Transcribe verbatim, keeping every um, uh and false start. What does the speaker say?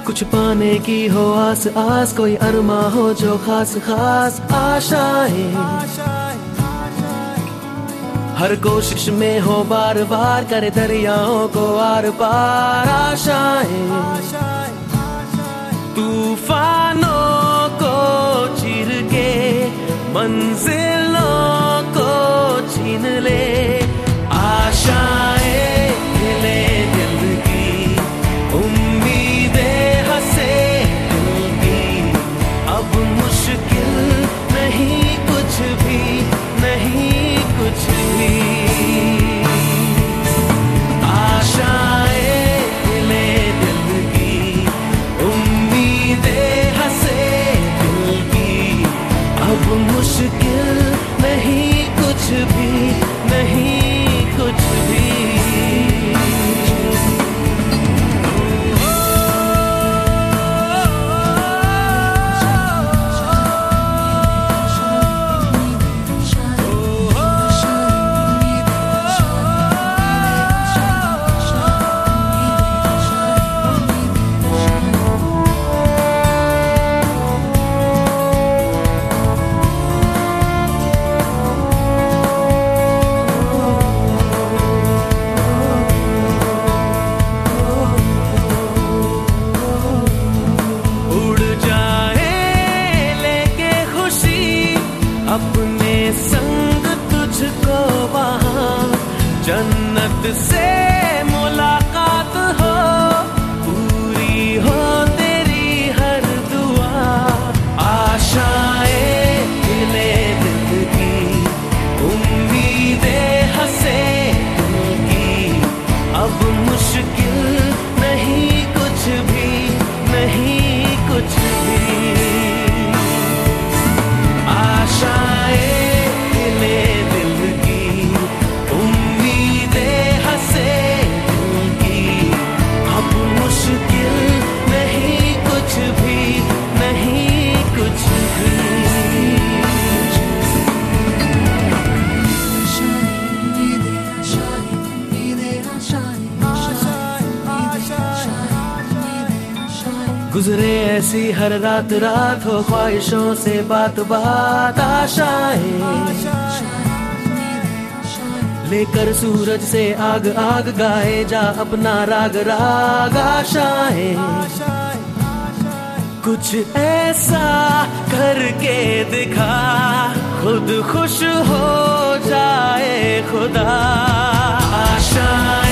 कुछ पाने की हो आस आस, कोई अरमा हो जो खास खास आशाएं। हर कोशिश में हो बार बार, करे दरियाओं को आर पार आशाएं। तूफानों को चीर के मंजिलों को छीन ले आशाएं, खिले दिल की उम्मीदें हंसे दिल की। अब मुश्किल नहीं कुछ भी, नहीं कुछ भी। आशाएं खिले दिल की उम्मीदें हंसे दिल की। अब मुश्किल नहीं कुछ भी, नहीं कुछ भी। अपने संग तुझको वहाँ जन्नत से मुलाकात हो, पूरी हो तेरी हर दुआ। आशाएं खिले दिल की उम्मीदें हंसे दिल की। अब मुश्किल नहीं कुछ भी, नहीं कुछ भी। आशाएं खिले दिल की उम्मीदें हंसे दिल की। अब मुश्किल नहीं कुछ भी, नहीं कुछ भी। गुजरे ऐसी हर रात रात, हो ख्वाहिशों से बात बात आशाएं। लेकर सूरज से आग आग, गाए जा अपना राग राग आशाएं। कुछ ऐसा करके दिखा, खुद खुश हो जाए खुदा। आशा